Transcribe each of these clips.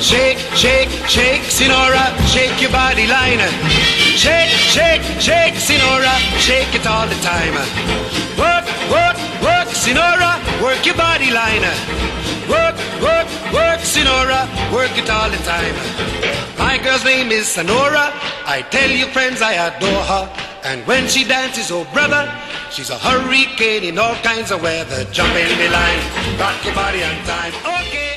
Shake, shake, shake, Sinora, shake your body line. Shake, shake, shake, Sinora, shake it all the time. Work, work, work, Sinora, work your body line. Work, work, work, Sinora, work it all the time. My girl's name is Sonora. I tell you friends I adore her. And when she dances, oh brother, she's a hurricane in all kinds of weather. Jump in the line, rock your body on time. Okay.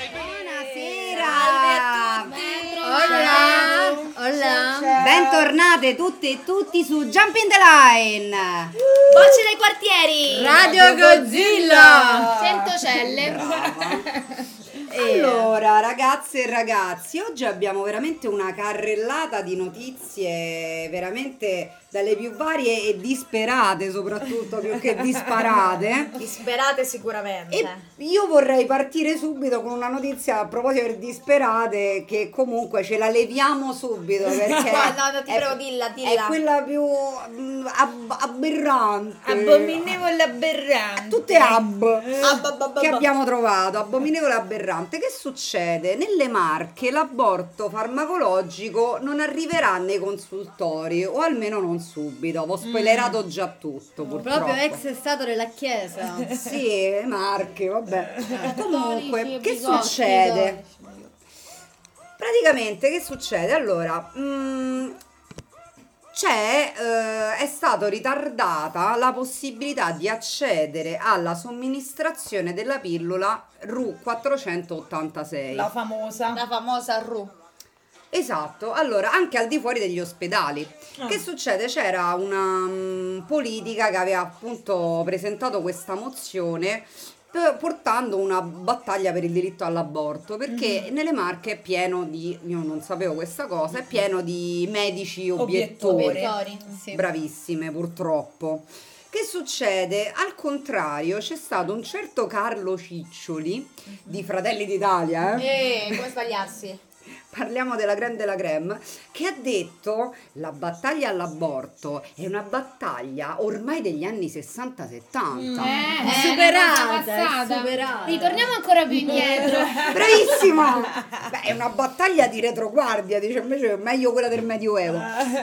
Hola. Bentornate tutte e tutti su Jump in the Line. Voce dai quartieri. Radio Godzilla. Centocelle. Allora, ragazze e ragazzi, oggi abbiamo veramente una carrellata di notizie veramente dalle più varie e disperate, soprattutto più che disparate. Disperate sicuramente. E io vorrei partire subito con una notizia a proposito di disperate, che comunque ce la leviamo subito perché no, ti prego, dilla. È quella più aberrante. Abominevole aberrante. Tutte che abbiamo trovato, abominevole aberrante. Che succede? Nelle Marche l'aborto farmacologico non arriverà nei consultori, o almeno non subito. Ho spoilerato già tutto, purtroppo. Proprio ex stato della chiesa. Sì, Marche, vabbè. Comunque, che succede? Praticamente, che succede? Allora, è stato ritardata la possibilità di accedere alla somministrazione della pillola RU 486. La famosa RU. Esatto, allora anche al di fuori degli ospedali. Che succede? C'era una politica che aveva appunto presentato questa mozione portando una battaglia per il diritto all'aborto, perché nelle Marche è pieno di, io non sapevo questa cosa, è pieno di medici obiettori. Sì. Bravissime, purtroppo. Che succede? Al contrario, c'è stato un certo Carlo Ciccioli di Fratelli d'Italia, Come sbagliarsi? Parliamo della crème de la crème, che ha detto la battaglia all'aborto è una battaglia ormai degli anni 60-70. superata. Ritorniamo ancora più indietro. Bravissima! Beh, è una battaglia di retroguardia, dice, invece è meglio quella del Medioevo.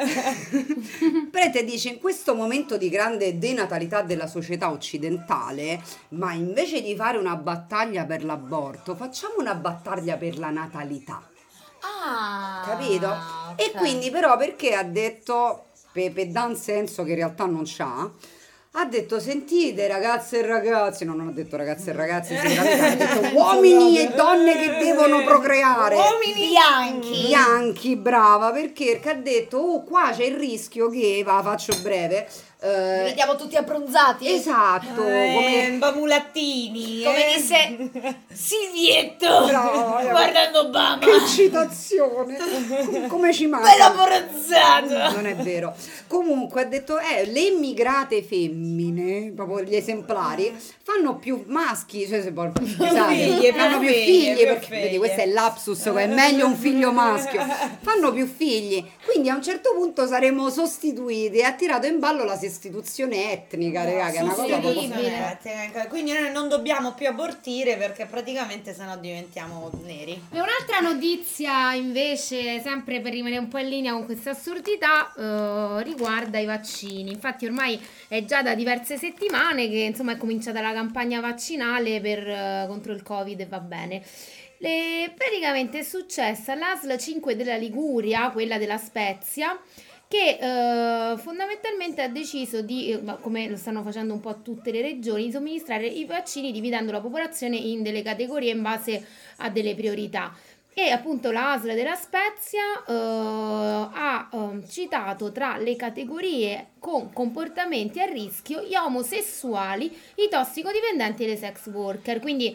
Prete dice, in questo momento di grande denatalità della società occidentale, ma invece di fare una battaglia per l'aborto, facciamo una battaglia per la natalità. Capito? Okay. E quindi però perché ha detto, per dare un senso che in realtà non c'ha, ha detto sentite ragazze e ragazzi, no, non ha detto ragazze e ragazzi, ha detto uomini e donne che devono procreare, Uomini bianchi, brava, perché ha detto qua c'è il rischio che, faccio breve, vediamo tutti abbronzati. esatto, come mulattini. Come disse Silvietto. Brava, guardando Obama. che citazione, come ci manca, Bella porrazzata. non è vero. Comunque ha detto le immigrate femmine, proprio gli esemplari, fanno più maschi, cioè se vuoi, fanno più figli, perché vedi, questo è il lapsus, è meglio un figlio maschio, fanno più figli, quindi a un certo punto saremo sostituiti, e ha tirato in ballo la sostituzione etnica, raga, che è una cosa proprio... Quindi noi non dobbiamo più abortire perché praticamente sennò diventiamo neri. E un'altra notizia invece, sempre per rimanere un po' in linea con questa assurdità, riguarda i vaccini. Infatti ormai è già da diverse settimane che insomma è cominciata la campagna vaccinale contro il Covid, e va bene. Praticamente è successa all'ASL 5 della Liguria, quella della Spezia, che fondamentalmente ha deciso di, come lo stanno facendo un po' tutte le regioni, di somministrare i vaccini dividendo la popolazione in delle categorie in base a delle priorità. E appunto la ASL della Spezia ha citato tra le categorie con comportamenti a rischio gli omosessuali, i tossicodipendenti e le sex worker. Quindi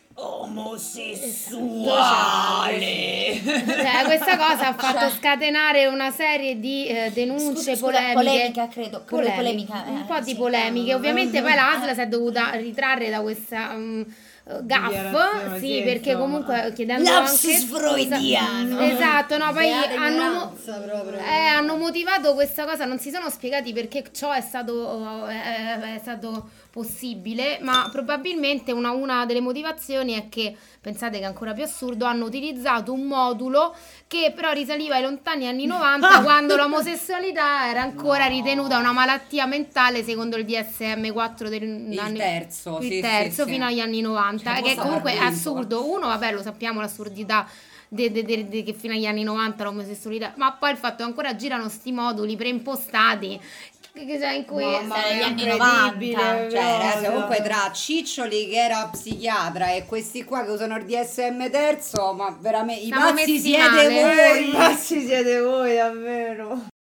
omosessuale. Questa cosa ha fatto scatenare una serie di denunce, polemica, credo. Un po' di polemiche. Ovviamente poi la ASL si è dovuta ritrarre da questa gaff, Dichiarazione, sì, sì, perché insomma. comunque chiedendo Lapsus anche freudiano. esatto, no, poi Beata hanno, ignoranza proprio. hanno motivato questa cosa, non si sono spiegati perché ciò è stato possibile, ma probabilmente una delle motivazioni è che, pensate che è ancora più assurdo, hanno utilizzato un modulo che però risaliva ai lontani anni 90 quando l'omosessualità era ancora ritenuta una malattia mentale secondo il DSM-4 Il terzo, il sì, terzo sì, fino sì. agli anni 90, Cioè, che posso comunque è aver vinto, assurdo. Uno, vabbè, lo sappiamo l'assurdità che fino agli anni 90 l'omosessualità, ma poi il fatto che ancora girano sti moduli preimpostati cioè in cui Mamma negli mia, anni incredibile, 90, Cioè, ragazzi, proprio. comunque tra Ciccioli che era psichiatra e questi qua che usano il DSM terzo, ma veramente i Siamo pazzi messi siete male. voi. Pazzi siete voi, davvero.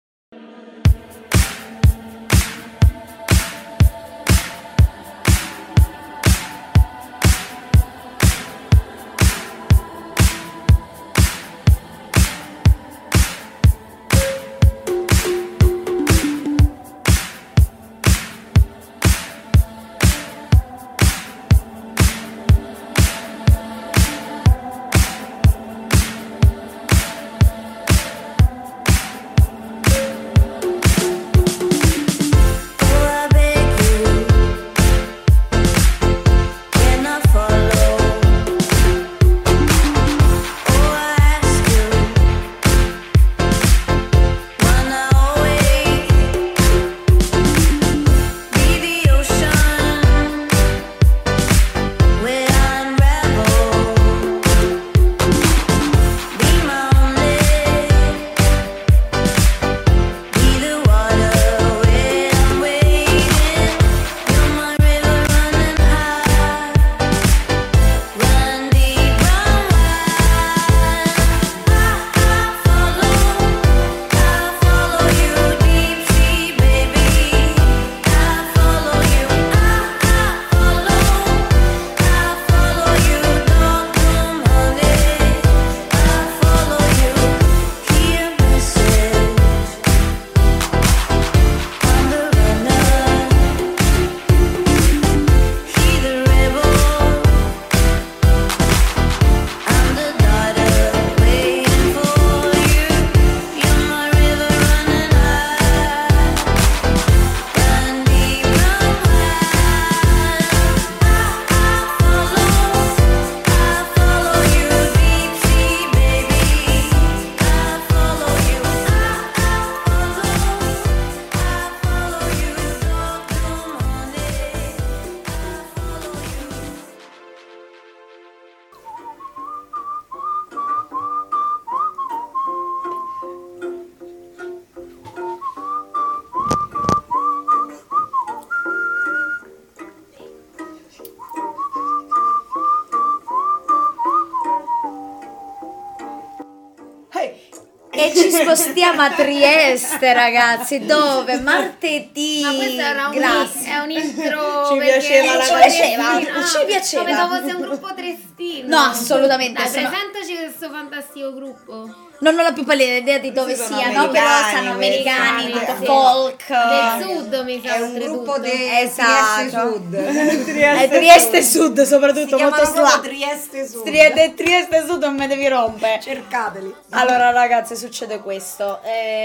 E ci spostiamo a Trieste, ragazzi, dove martedì. ma questo grazie. è un intro Ci perché piaceva la Ci cosa. piaceva, ci piaceva. Come fosse un gruppo trestino. No, assolutamente, Dai, sono- presentaci questo fantastico gruppo. Non ho la più pallida idea di dove Questi sono sia, no? Però americani, sono questi, americani, sì. folk. Del sud, mi sa, È un oltretutto. gruppo di Esatto. Trieste Sud. È Trieste Sud, soprattutto, Si molto chiamano proprio sla. Trieste Sud. Trieste Sud non me devi rompere. Cercateli. Allora ragazzi, succede questo.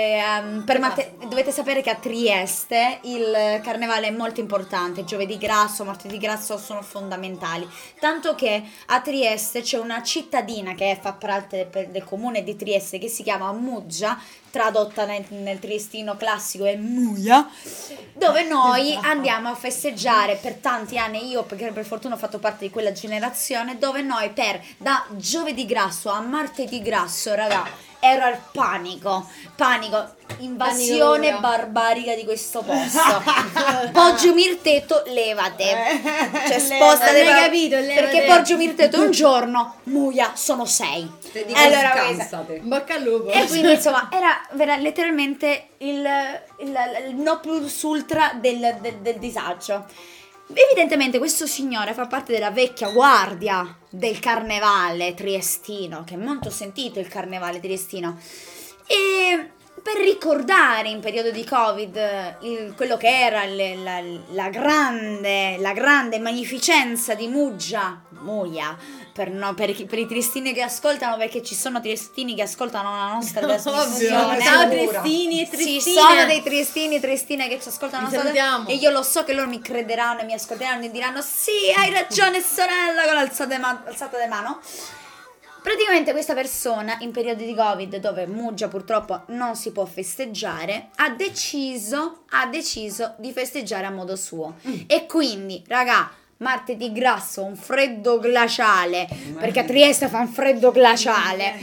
Dovete sapere che a Trieste il carnevale è molto importante. Giovedì grasso, martedì grasso sono fondamentali. Tanto che a Trieste c'è una cittadina che fa parte del comune di Trieste che si chiama Muggia, tradotta nel triestino classico è Muia, dove noi andiamo a festeggiare per tanti anni. Io, perché per fortuna ho fatto parte di quella generazione, dove noi da giovedì grasso a martedì grasso, raga, ero al panico, invasione Panico. barbarica di questo posto. Poggio Mirteto, levate, cioè spostate, Non hai capito, levate. perché Poggio Mirteto un giorno, Muia sono 6. Te dico Allora, scansate. Bocca al lupo. e quindi insomma era letteralmente il no plus ultra del disagio. Evidentemente questo signore fa parte della vecchia guardia del carnevale triestino, che è molto sentito il carnevale triestino, e per ricordare in periodo di Covid quello che era la grande magnificenza di Moia. Per i triestini che ascoltano, perché ci sono triestini che ascoltano la nostra trasmissione. Ciao triestini e triestine. Ci sono dei triestini e triestine che ci ascoltano Vi salutiamo. e io lo so che loro mi crederanno e mi ascolteranno e diranno sì, hai ragione sorella, con alzata di mano. Praticamente questa persona in periodi di Covid, dove Muggia purtroppo non si può festeggiare, ha deciso di festeggiare a modo suo. E quindi, raga, martedì grasso, un freddo glaciale, perché a Trieste fa un freddo glaciale,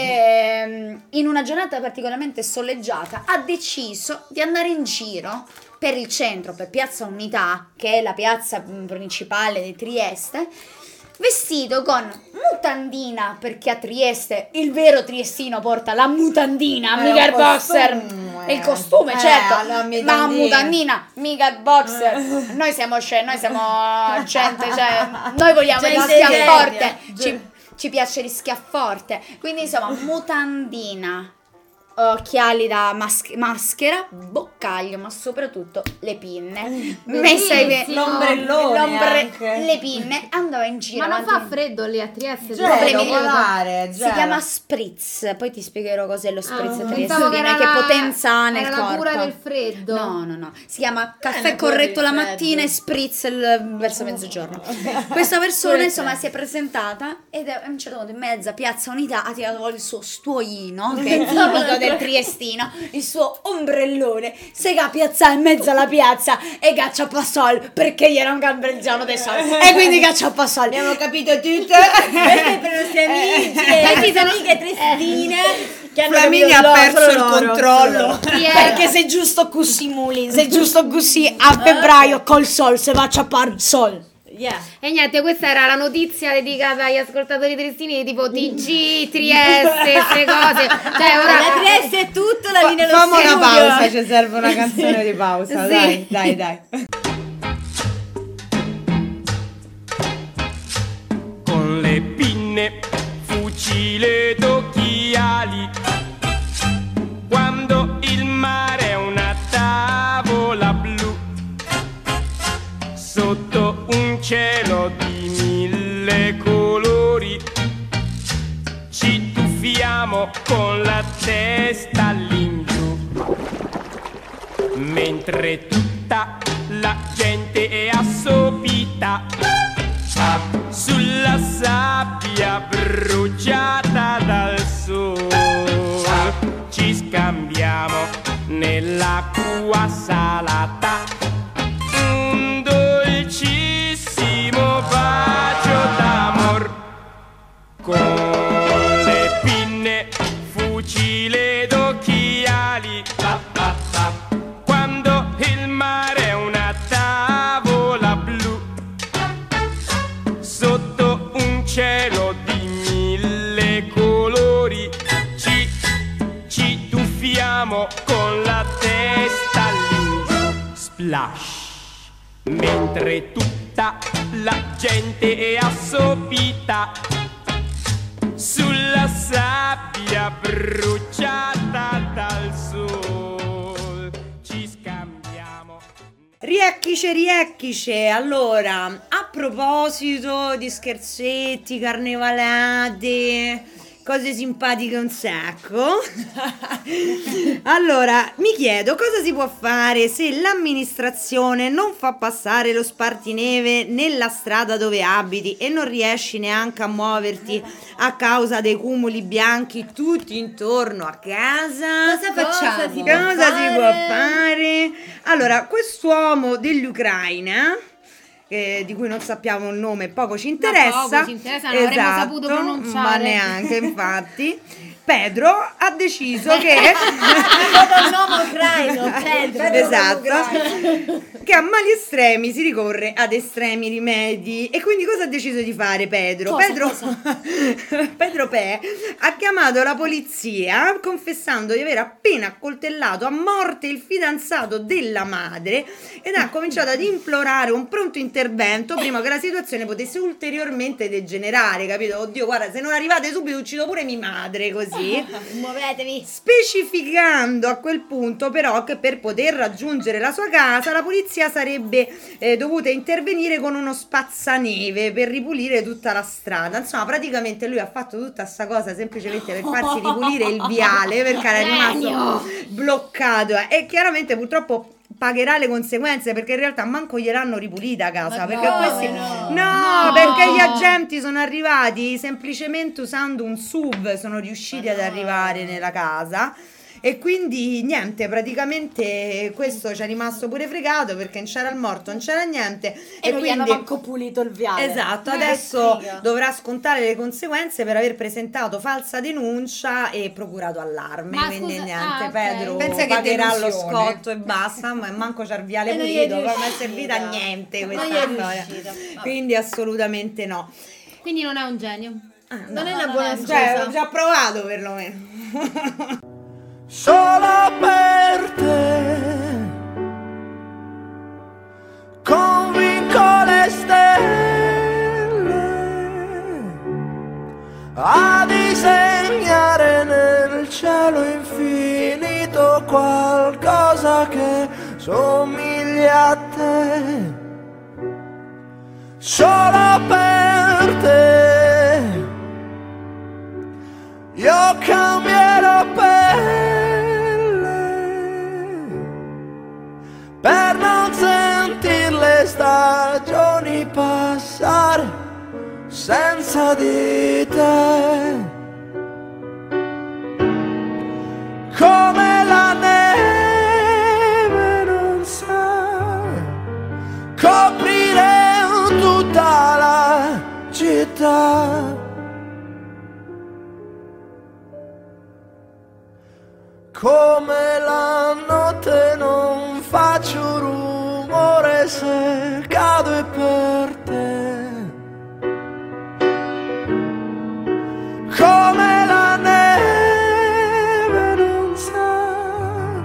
in una giornata particolarmente soleggiata, ha deciso di andare in giro per il centro, per Piazza Unità, che è la piazza principale di Trieste, vestito con mutandina, perché a Trieste il vero triestino porta la mutandina, mica il boxer. E il costume, certo, ma mutandina, mica il boxer. Noi siamo gente, cioè, noi vogliamo il schiafforte, ci piace il schiafforte. Quindi insomma, mutandina, occhiali da maschera, boccaglio, ma soprattutto le pinne. L'ombrellone le pinne, andava in giro. Ma non fa freddo lì a Trieste? Si chiama spritz. Poi ti spiegherò cos'è lo spritz pensavo triestino, che potenza ha nel era corpo. la cura del freddo. No. Si chiama caffè corretto la mattina e spritz verso mezzogiorno. Questa persona insomma si è presentata ed a un certo punto in mezza Piazza Unità ha tirato fuori il suo stuoino, che è tipico del triestino, il suo ombrellone, si è piazzato in mezzo alla piazza e caccia passol, perché gli era un gambereggiano del sole e quindi caccia passol. Abbiamo capito tutto. Perché per i nostri amici, queste amiche triestine che hanno Flaminia ha perso il controllo. Perché sei giusto così Mulin, sei giusto così a febbraio col sol se va a ciappare il sol. Yeah. E niente, questa era la notizia dedicata agli ascoltatori triestini, tipo TG, Trieste, queste cose. Cioè, ora La Trieste è tutto, la linea lo Fammi una studio. pausa, ci serve una canzone di pausa. Sì. Dai. Con le pinne, fucile ed occhiali, quando il mare è una tavola blu, sotto un cielo di 1000 colori, ci tuffiamo con la testa all'ingiù, mentre tutta la gente è assopita sulla sabbia bruciata dal sole. Ci scambiamo nell'acqua salata un dolcissimo bacio d'amor. Con le pinne, fucile ed occhiali, quando il mare è una tavola blu, sotto un cielo di 1000 colori, ci tuffiamo con la testa all'ingiù, splash, mentre tutta la gente è assopita sulla sabbia bruciata dal sol. Ci scambiamo. Riecchice. Allora, a proposito di scherzetti, carnevalate, cose simpatiche un sacco. Allora, mi chiedo cosa si può fare se l'amministrazione non fa passare lo spartineve nella strada dove abiti e non riesci neanche a muoverti a causa dei cumuli bianchi tutti intorno a casa. Cosa facciamo? Cosa si può fare? Allora, quest'uomo dell'Ucraina, di cui non sappiamo il nome, poco ci interessa. Poco ci interessa, non avremmo saputo pronunciare. Ma neanche, infatti. Pedro ha deciso che il nome ucraino, Pedro. esatto, che a mali estremi si ricorre ad estremi rimedi. E quindi cosa ha deciso di fare Pedro? Pedro Pe ha chiamato la polizia confessando di aver appena accoltellato a morte il fidanzato della madre ed ha cominciato ad implorare un pronto intervento prima che la situazione potesse ulteriormente degenerare, capito? Oddio, guarda, se non arrivate subito uccido pure mia madre, così. così, Muovetevi. specificando a quel punto però che per poter raggiungere la sua casa la polizia sarebbe dovuta intervenire con uno spazzaneve per ripulire tutta la strada. Insomma, praticamente lui ha fatto tutta sta cosa semplicemente per farsi ripulire il viale, perché era rimasto bloccato e chiaramente purtroppo pagherà le conseguenze, perché in realtà manco gliel'hanno ripulita a casa, perché questi perché gli agenti sono arrivati semplicemente usando un SUV, sono riusciti ad arrivare nella casa. E quindi niente, praticamente questo ci è rimasto pure fregato, perché non c'era il morto, non c'era niente E non quindi gli hanno manco pulito il viale. esatto, adesso dovrà scontare le conseguenze per aver presentato falsa denuncia e procurato allarme. Ma quindi scusa, niente, ok. Pedro Pensa che pagherà lo delusione. scotto e basta, ma manco c'ha il viale non gli è pulito, non è servita a riuscita. niente Non questa gli è storia. riuscita. Quindi assolutamente no. Quindi non è un genio. Non è una buona scusa. Cioè, ho già provato perlomeno. Solo per te convinco le stelle a disegnare nel cielo infinito qualcosa che somiglia a te. Solo per te io cambierò per non sentir le stagioni passare senza di te. Come la neve non sa coprire tutta la città. Come la notte non faccio rumore se cado per te. Come la neve non sa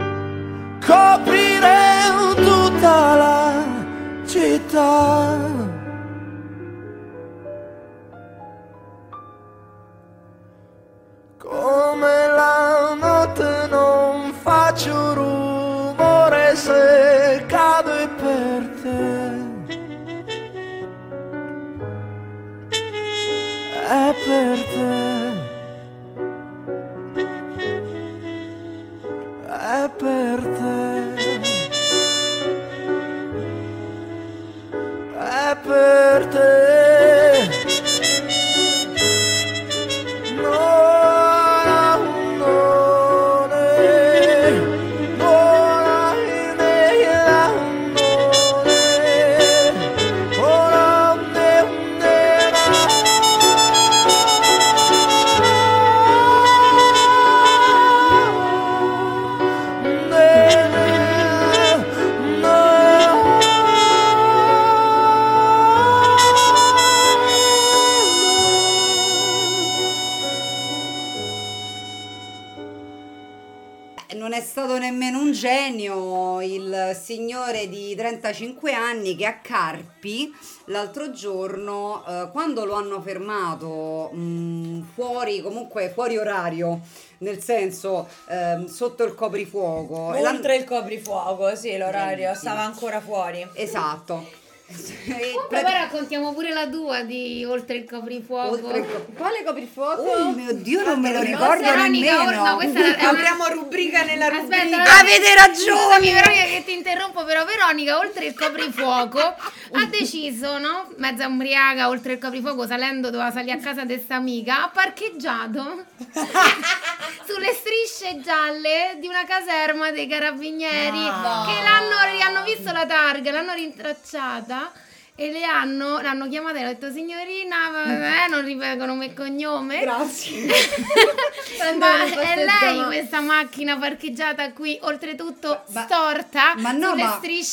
coprire tutta la città. Come la notte non faccio rumore se cado per te. È per te. È per te. È per te. Non è stato nemmeno un genio il signore di 35 anni che a Carpi l'altro giorno, quando lo hanno fermato fuori orario, nel senso sotto il coprifuoco. Oltre il coprifuoco, sì, l'orario stava ancora fuori. Esatto. Poi raccontiamo pure la tua di Oltre il coprifuoco. Quale coprifuoco? Oh mio Dio, non me lo ricordo Veronica, nemmeno. no, questa è una- Apriamo rubrica nella rubrica. Aspetta, Avete ragione! Scusami Veronica che ti interrompo, però Veronica oltre il coprifuoco ha deciso, no? Mezza ubriaca, oltre il coprifuoco, salendo, doveva salire a casa di sta amica, ha parcheggiato sulle strisce gialle di una caserma dei carabinieri che hanno visto la targa, l'hanno rintracciata e l'hanno chiamata e le hanno detto: signorina, non ripeto nome e cognome. Grazie. Ma è lei questa macchina parcheggiata qui, oltretutto storta, ma no, sulle ma- strisce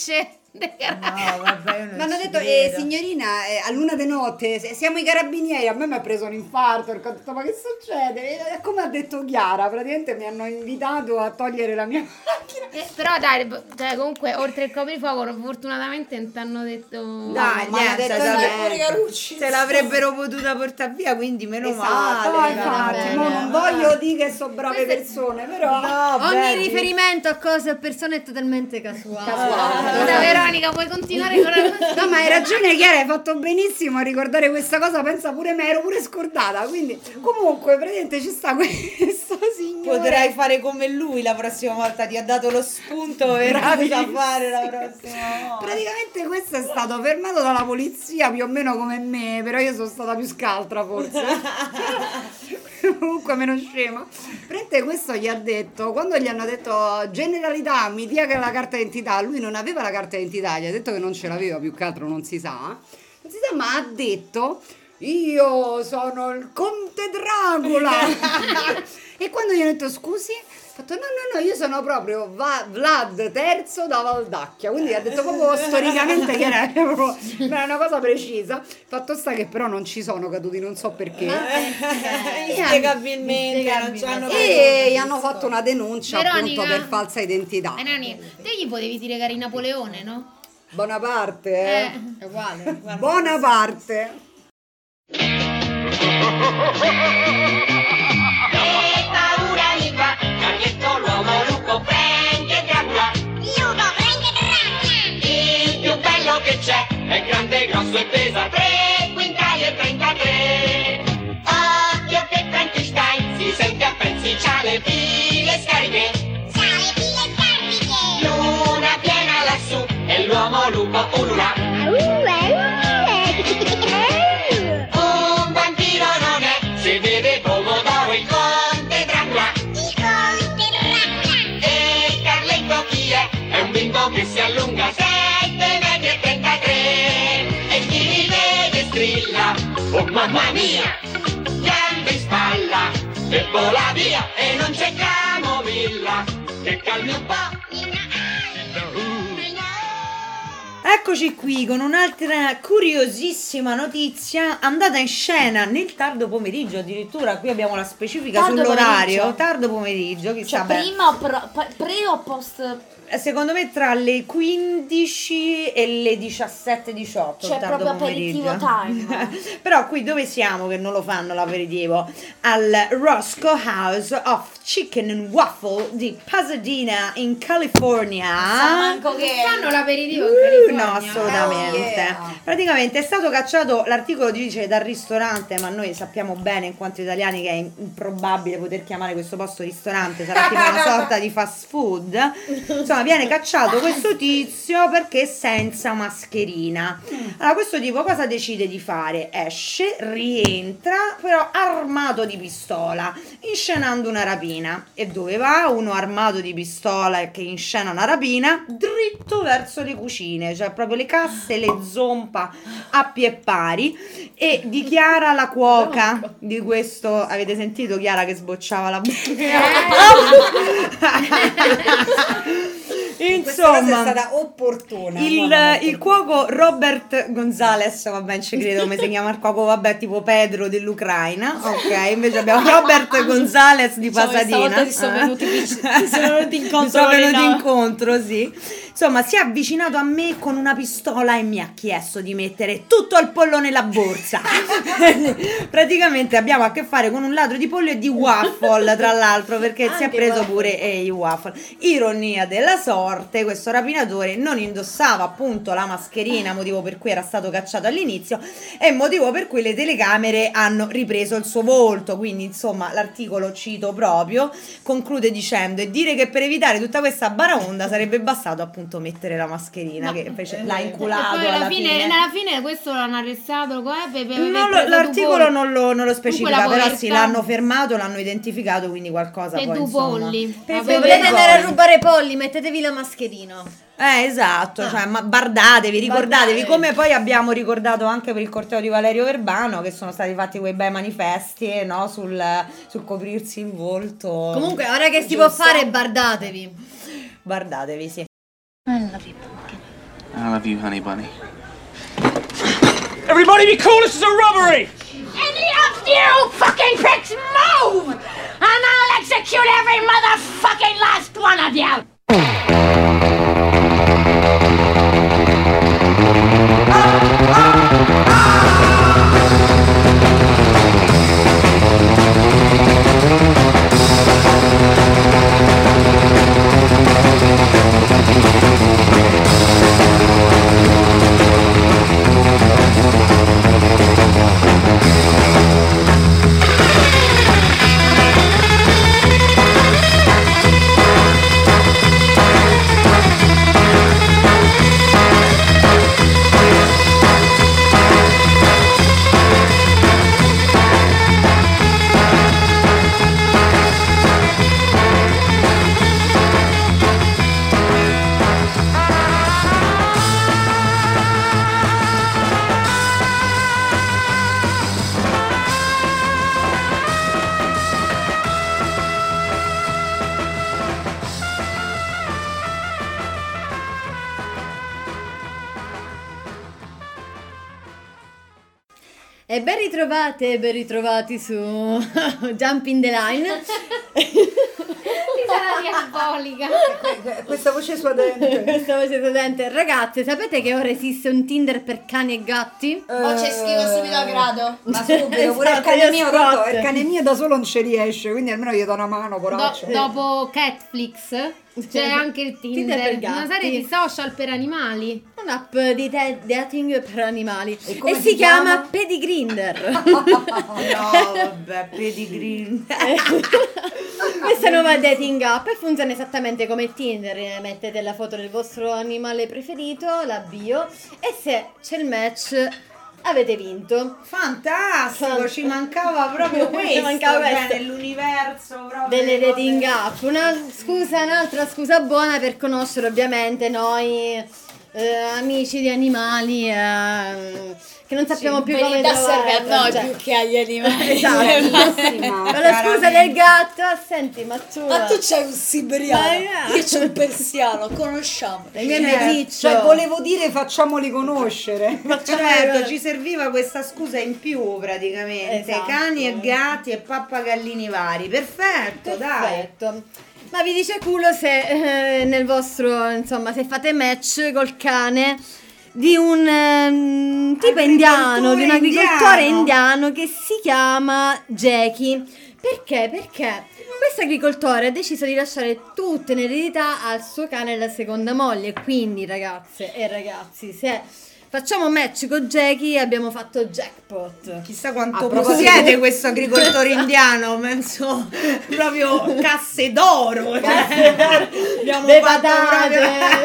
No, vabbè, io non Mi hanno ci detto, credo. signorina, a luna di notte siamo i carabinieri. A me mi ha preso un infarto, perché ho detto, ma che succede? E come ha detto Chiara, praticamente mi hanno invitato a togliere la mia macchina. Però dai, cioè, comunque oltre il coprifuoco fortunatamente non ti hanno detto... Dai, non mi hanno niente, detto niente. Carucci. se l'avrebbero potuta portare via, quindi meno Esatto, male. infatti, mo non voglio dire che sono brave persone, però No, Ogni Betty. riferimento a cose o persone è totalmente casuale. Scusa, Veronica, puoi continuare con la... no, ma hai ragione Chiara, hai fatto benissimo a ricordare questa cosa, pensa pure me, ero pure scordata, quindi comunque praticamente ci sta questo signore. Potrai fare come lui la prossima volta, ti ha dato lo spunto per cosa fare la prossima volta. Praticamente questo è stato fermato dalla polizia più o meno come me, però io sono stata più scaltra forse. Comunque meno scema. Praticamente questo gli ha detto, quando gli hanno detto generalità mi dia che la carta d'identità, lui non aveva la carta d'identità, gli ha detto che non ce l'aveva, più che altro non si sa, ma ha detto io sono il conte Dracula. E quando gli ho detto scusi, ha fatto no, io sono proprio Vlad III da Valdacchia, quindi ha detto proprio storicamente che era proprio una cosa precisa. Fatto sta che però non ci sono caduti, non so perché. Inspiegabilmente non ci hanno E gli hanno fatto una denuncia Veronica. appunto per falsa identità. Nani, te gli potevi dire che eri Napoleone, no? Bonaparte, È uguale. Bonaparte. Paura mi fa, Carletto l'uomo lupo prende Dracula. Lupo prende Dracula. Il più bello che c'è è grande, grosso e pesa 3 quintali e 33. Occhio che Frankenstein si sente a pezzi, c'ha le pile scariche. C'ha le pile scariche. Luna piena lassù e l'uomo lupo ulula. Un vampiro non è, se vede pomodoro il conte Dracula. Il conte Dracula. E Carletto chi è? È un bimbo che si allunga 7 metri e 33. E chi mi vede strilla, oh mamma mia, grande spalla, e vola via e non c'è camomilla, che calmi un po'. Eccoci qui con un'altra curiosissima notizia andata in scena nel tardo pomeriggio, addirittura qui abbiamo la specifica Tardo sull'orario, pomeriggio. tardo pomeriggio, chissà Cioè, beh. prima o pre o post? Secondo me tra le 15 e le 17-18 Cioè, il tardo proprio aperitivo pomeriggio. time. Però qui dove siamo che non lo fanno l'aperitivo? Al Roscoe House of Chicken and Waffle di Pasadena in California. Manco che Fanno l'aperitivo in California. No, assolutamente. Praticamente è stato cacciato, l'articolo dice dal ristorante, ma noi sappiamo bene in quanto italiani che è improbabile poter chiamare questo posto ristorante, sarà tipo una sorta di fast food. Insomma, viene cacciato questo tizio perché senza mascherina. Allora, questo tipo cosa decide di fare? Esce, rientra, però armato di pistola, inscenando una rapina. E dove va? Uno armato di pistola che inscena una rapina dritto verso le cucine, cioè proprio le casse le zompa a pie pari e dichiara la cuoca di questo. Avete sentito Chiara che sbocciava la Questa cosa è Insomma, stata opportuna. il cuoco Robert Gonzales, vabbè, non ci credo come si chiama il cuoco, vabbè, tipo Pedro dell'Ucraina, ok, invece abbiamo Robert Gonzales di Pasadena. Stavolta ti sono venuti incontro. Mi sono venuti incontro, sì. Insomma, si è avvicinato a me con una pistola e mi ha chiesto di mettere tutto il pollo nella borsa. Praticamente abbiamo a che fare con un ladro di pollo e di waffle, tra l'altro, perché si è preso pure i waffle. Ironia della sorte, questo rapinatore non indossava appunto la mascherina, motivo per cui era stato cacciato all'inizio e motivo per cui le telecamere hanno ripreso il suo volto. Quindi, insomma, l'articolo, cito proprio, conclude dicendo: e dire che per evitare tutta questa baraonda sarebbe bastato appunto mettere la mascherina, che invece l'ha inculato Poi alla fine. alla fine questo l'hanno arrestato, L'articolo non lo specifica, Comunque la però sì, povertà. l'hanno fermato, l'hanno identificato, quindi qualcosa E poi due insomma. polli. Per Se i volete andare a polli. rubare polli, mettetevi la mascherina. Esatto, cioè, ma bardatevi, ricordatevi, come poi abbiamo ricordato anche per il corteo di Valerio Verbano, che sono stati fatti quei bei manifesti, no, sul coprirsi il volto. Comunque, ora che si può fare, bardatevi. Bardatevi, sì. I love you, Pumpkin. I I love you, honey bunny. Everybody be cool, this is a robbery! Any of you fucking pricks move! And I'll execute every motherfucking last one of you! E ben ritrovati su Jumping the Line. Sarà diabolica. Questa voce suadente. Ragazze, sapete che ora esiste un Tinder per cani e gatti? C'è schifo subito a grado. Ma subito, pure il Esatto, cane io mio, scotto. tanto il cane mio da solo non ci riesce, quindi almeno gli do una mano, poraccio. Dopo Catflix c'è anche il Tinder per Tinder, una gatti. serie di social per animali. Un'app di dating per animali. come E si si chiama chiama? Pedigrinder. No, vabbè, Pedigree. Questa nuova dating app funziona esattamente come Tinder. Mettete la foto del vostro animale preferito, la bio, e se c'è il match avete vinto. Fantastico, ci mancava proprio questo, nell'universo proprio Delle delle dating cose. app. Un'altra scusa buona per conoscere ovviamente noi amici di animali che non sappiamo più come Verità serve a trovare, noi cioè. più che agli animali. Bellissima. Con la scusa del gatto, senti, ma tu c'hai un siberiano, Ma io c'ho un persiano, conosciamo. il mio meticcio. Cioè, volevo dire facciamoli conoscere. Certo, ci serviva questa scusa in più praticamente. Esatto. Cani e gatti e pappagallini vari. Perfetto, dai. Perfetto. Ma vi dice culo se nel vostro, insomma, se fate match col cane di un tipo indiano, di un agricoltore indiano che si chiama Jackie. Perché? Perché questo agricoltore ha deciso di lasciare tutto in eredità al suo cane e alla seconda moglie. Quindi, ragazze e ragazzi, se facciamo match con Jackie abbiamo fatto jackpot. Chissà quanto A proposito- possiede questo agricoltore indiano, penso proprio casse d'oro. Abbiamo Le fatto patate,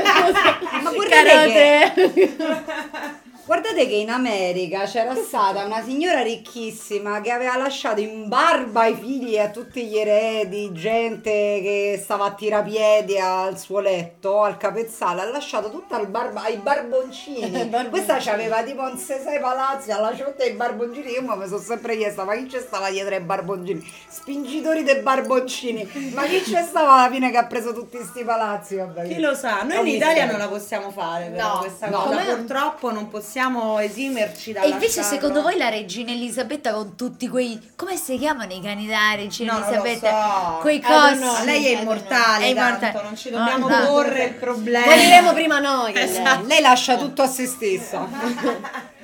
Ma guardate carote. Guardate che in America c'era stata una signora ricchissima che aveva lasciato in barba ai figli e a tutti gli eredi, gente che stava a tirapiedi al suo letto, al capezzale, ha lasciato tutta ai barboncini. Questa c'aveva tipo un 6 palazzi, ha lasciato tutti i barboncini. Io mi sono sempre chiesta, ma chi c'è stava dietro ai barboncini? Spingitori dei barboncini. Ma chi c'è stava alla fine che ha preso tutti sti palazzi? Vabbè, Chi lo sa, noi in Italia non la possiamo fare però No, questa no. cosa, Com'è? purtroppo non possiamo esimerci da E invece lasciarlo. secondo voi la regina Elisabetta con tutti quei, come si chiamano i cani della regina No, non lo Elisabetta? so. Quei I don't cosi. know. Ma lei è immortale, È immortale. tanto, non ci dobbiamo No, no. porre il problema. Moriremo prima noi che lei. lei lascia tutto a se stessa.